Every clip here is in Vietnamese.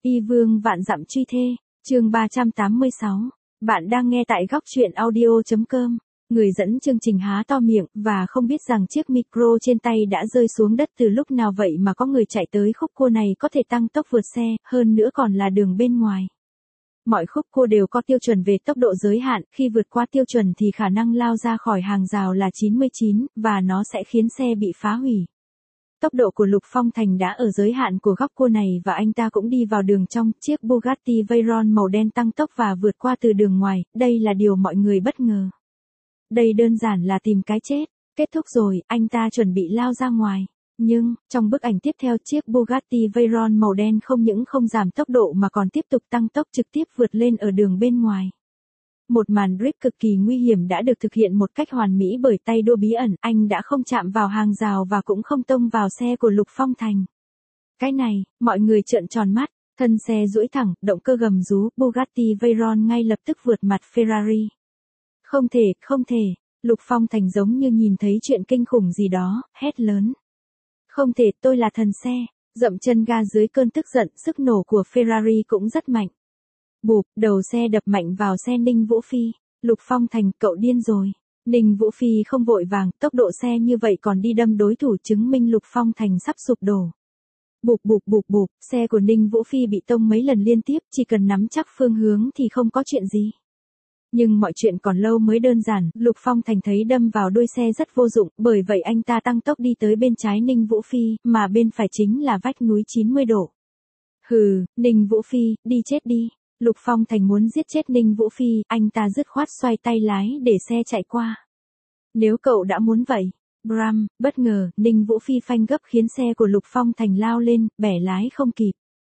Y vương vạn dặm truy thê, chương 386. Bạn đang nghe tại góc truyện audio.com. Người dẫn chương trình há to miệng và không biết rằng chiếc micro trên tay đã rơi xuống đất từ lúc nào vậy mà có người chạy tới khúc cua này có thể tăng tốc vượt xe, hơn nữa còn là đường bên ngoài. Mọi khúc cua đều có tiêu chuẩn về tốc độ giới hạn, khi vượt qua tiêu chuẩn thì khả năng lao ra khỏi hàng rào là 99, và nó sẽ khiến xe bị phá hủy. Tốc độ của Lục Phong Thành đã ở giới hạn của góc cua này và anh ta cũng đi vào đường trong, chiếc Bugatti Veyron màu đen tăng tốc và vượt qua từ đường ngoài, đây là điều mọi người bất ngờ. Đây đơn giản là tìm cái chết, kết thúc rồi, anh ta chuẩn bị lao ra ngoài. Nhưng, trong bức ảnh tiếp theo chiếc Bugatti Veyron màu đen không những không giảm tốc độ mà còn tiếp tục tăng tốc trực tiếp vượt lên ở đường bên ngoài. Một màn drift cực kỳ nguy hiểm đã được thực hiện một cách hoàn mỹ bởi tay đua bí ẩn, anh đã không chạm vào hàng rào và cũng không tông vào xe của Lục Phong Thành. Cái này, mọi người trợn tròn mắt, thân xe duỗi thẳng, động cơ gầm rú, Bugatti Veyron ngay lập tức vượt mặt Ferrari. Không thể, Lục Phong Thành giống như nhìn thấy chuyện kinh khủng gì đó, hét lớn. Không thể, tôi là thần xe, dậm chân ga dưới cơn tức giận, sức nổ của Ferrari cũng rất mạnh. Bụp, đầu xe đập mạnh vào xe Ninh Vũ Phi. Lục Phong Thành, cậu điên rồi. Ninh Vũ Phi không vội vàng, tốc độ xe như vậy còn đi đâm đối thủ chứng minh Lục Phong Thành sắp sụp đổ. Bụp, xe của Ninh Vũ Phi bị tông mấy lần liên tiếp, chỉ cần nắm chắc phương hướng thì không có chuyện gì. Nhưng mọi chuyện còn lâu mới đơn giản, Lục Phong Thành thấy đâm vào đuôi xe rất vô dụng, bởi vậy anh ta tăng tốc đi tới bên trái Ninh Vũ Phi, mà bên phải chính là vách núi 90 độ. Hừ, Ninh Vũ Phi, đi chết đi. Lục Phong Thành muốn giết chết Ninh Vũ Phi, anh ta dứt khoát xoay tay lái để xe chạy qua. Nếu cậu đã muốn vậy. Bram, bất ngờ, Ninh Vũ Phi phanh gấp khiến xe của Lục Phong Thành lao lên, bẻ lái không kịp.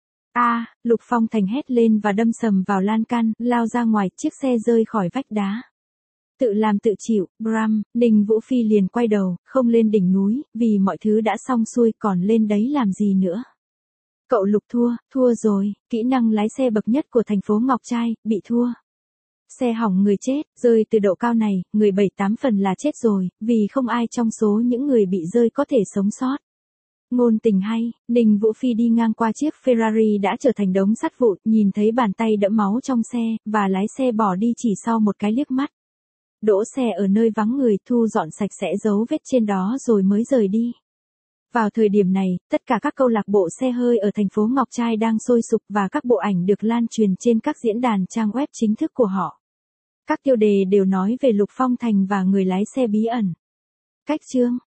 Lục Phong Thành hét lên và đâm sầm vào lan can, lao ra ngoài, chiếc xe rơi khỏi vách đá. Tự làm tự chịu, Bram, Ninh Vũ Phi liền quay đầu, không lên đỉnh núi, vì mọi thứ đã xong xuôi, còn lên đấy làm gì nữa. Cậu Lục thua rồi, kỹ năng lái xe bậc nhất của thành phố Ngọc Trai, bị thua. Xe hỏng người chết, rơi từ độ cao này, người 7-8 phần là chết rồi, vì không ai trong số những người bị rơi có thể sống sót. Ngôn tình hay, Ninh Vũ Phi đi ngang qua chiếc Ferrari đã trở thành đống sắt vụn, nhìn thấy bàn tay đẫm máu trong xe, và lái xe bỏ đi chỉ sau một cái liếc mắt. Đỗ xe ở nơi vắng người, thu dọn sạch sẽ dấu vết trên đó rồi mới rời đi. Vào thời điểm này, tất cả các câu lạc bộ xe hơi ở thành phố Ngọc Trai đang sôi sục và các bộ ảnh được lan truyền trên các diễn đàn trang web chính thức của họ. Các tiêu đề đều nói về Lục Phong Thành và người lái xe bí ẩn. Cách chương,